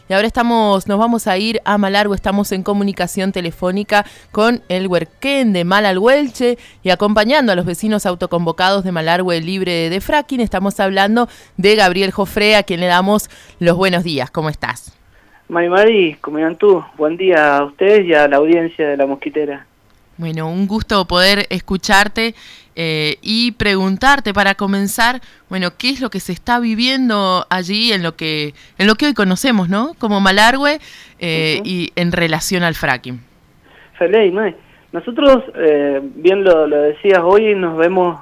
y ahora nos vamos a ir a Malargüe. Estamos en comunicación telefónica con el Huerquén de Malalhuelche y acompañando a los vecinos autoconvocados de Malargüe libre de fracking. Estamos hablando de Gabriel Jofré, a quien le damos los buenos días. ¿Cómo estás? Mari, ¿cómo están tú? Buen día a ustedes y a la audiencia de La Mosquitera. Bueno, un gusto poder escucharte y preguntarte para comenzar, bueno, ¿qué es lo que se está viviendo allí en lo que hoy conocemos, ¿no? Como Malargüe y en relación al fracking. Feliz, ¿no? Nosotros, bien lo decías hoy, nos vemos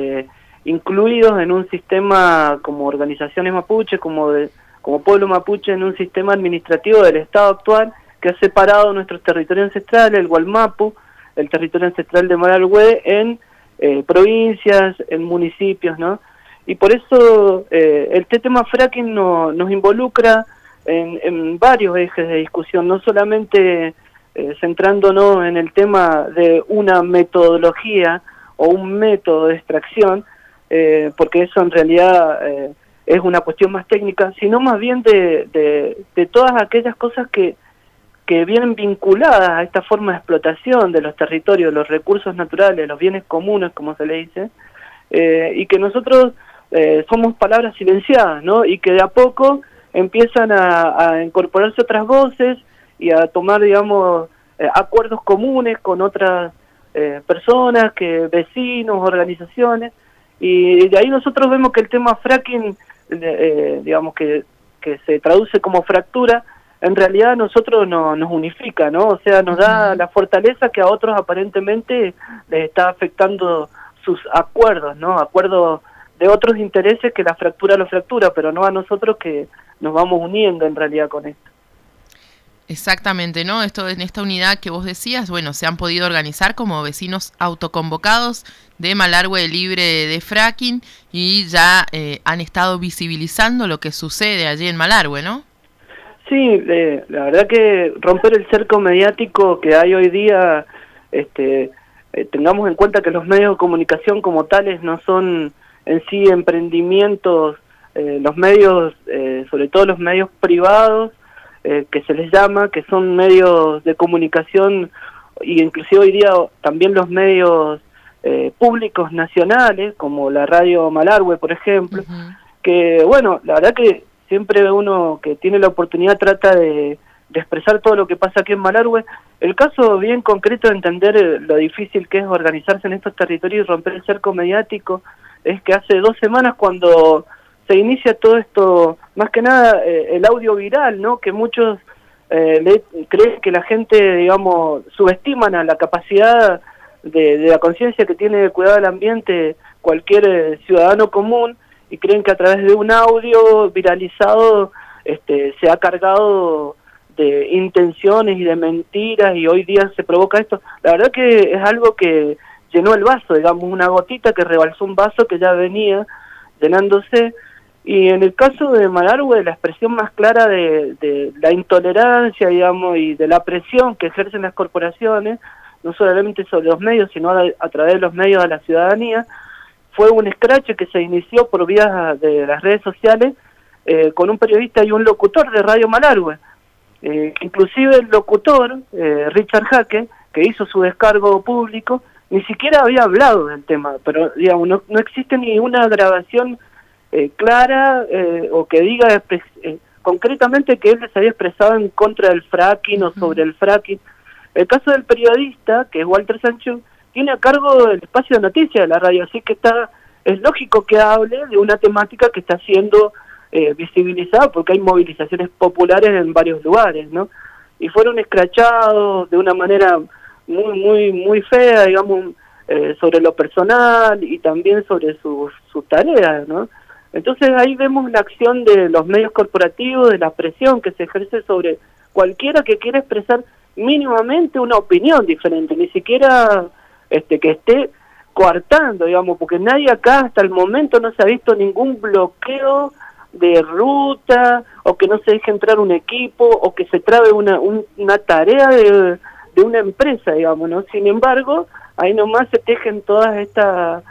incluidos en un sistema como organizaciones mapuche, como pueblo mapuche, en un sistema administrativo del Estado actual que ha separado nuestros territorios ancestrales, el Gualmapu, el territorio ancestral de Malargüe, en provincias, en municipios, ¿no? Y por eso el tema fracking nos involucra en varios ejes de discusión, no solamente centrándonos en el tema de una metodología o un método de extracción, porque eso en realidad es una cuestión más técnica, sino más bien de todas aquellas cosas que vienen vinculadas a esta forma de explotación de los territorios, los recursos naturales, los bienes comunes, como se le dice, y que nosotros somos palabras silenciadas, ¿no? Y que de a poco empiezan a incorporarse otras voces y a tomar, digamos, acuerdos comunes con otras personas, vecinos, organizaciones, y de ahí nosotros vemos que el tema fracking, digamos, que se traduce como fractura, en realidad a nosotros nos unifica, ¿no? O sea, nos da la fortaleza que a otros aparentemente les está afectando sus acuerdos, ¿no? Acuerdos de otros intereses que la fractura lo fractura, pero no a nosotros, que nos vamos uniendo en realidad con esto. Exactamente, ¿no? En esta unidad que vos decías, bueno, se han podido organizar como vecinos autoconvocados de Malargüe libre de fracking y ya han estado visibilizando lo que sucede allí en Malargüe, ¿no? Sí, la verdad que romper el cerco mediático que hay hoy día, tengamos en cuenta que los medios de comunicación como tales no son en sí emprendimientos, los medios, sobre todo los medios privados, que se les llama, que son medios de comunicación, y inclusive hoy día también los medios públicos nacionales, como la radio Malargüe, por ejemplo, que bueno, la verdad que siempre uno que tiene la oportunidad trata de expresar todo lo que pasa aquí en Malargüe. El caso bien concreto de entender lo difícil que es organizarse en estos territorios y romper el cerco mediático es que hace 2 semanas, cuando se inicia todo esto, más que nada el audio viral, ¿no? Que muchos creen que la gente, digamos, subestiman a la capacidad de la conciencia que tiene de cuidar del ambiente cualquier ciudadano común, y creen que a través de un audio viralizado se ha cargado de intenciones y de mentiras, y hoy día se provoca esto. La verdad que es algo que llenó el vaso, digamos, una gotita que rebalsó un vaso que ya venía llenándose. Y en el caso de Malargüe, la expresión más clara de la intolerancia, digamos, y de la presión que ejercen las corporaciones, no solamente sobre los medios, sino a través de los medios a la ciudadanía, fue un escrache que se inició por vías de las redes sociales con un periodista y un locutor de Radio Malargüe. Inclusive el locutor, Richard Jaque, que hizo su descargo público, ni siquiera había hablado del tema, pero digamos, no existe ni una grabación clara o que diga concretamente que él se había expresado en contra del fracking o sobre el fracking. El caso del periodista, que es Walter Sancho, tiene a cargo el espacio de noticias de la radio, así que es lógico que hable de una temática que está siendo visibilizada, porque hay movilizaciones populares en varios lugares, ¿no? Y fueron escrachados de una manera muy fea, digamos, sobre lo personal y también sobre sus tareas, ¿no? Entonces ahí vemos la acción de los medios corporativos, de la presión que se ejerce sobre cualquiera que quiera expresar mínimamente una opinión diferente, ni siquiera que esté coartando, digamos, porque nadie acá hasta el momento no se ha visto ningún bloqueo de ruta, o que no se deje entrar un equipo, o que se trabe una tarea de una empresa, digamos, ¿no? Sin embargo, ahí nomás se tejen todas estas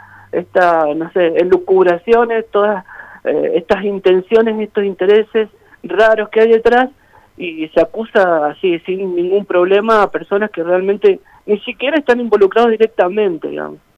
no sé, elucubraciones, todas estas intenciones, estos intereses raros que hay detrás, y se acusa así, sin ningún problema, a personas que realmente ni siquiera están involucrados directamente, digamos.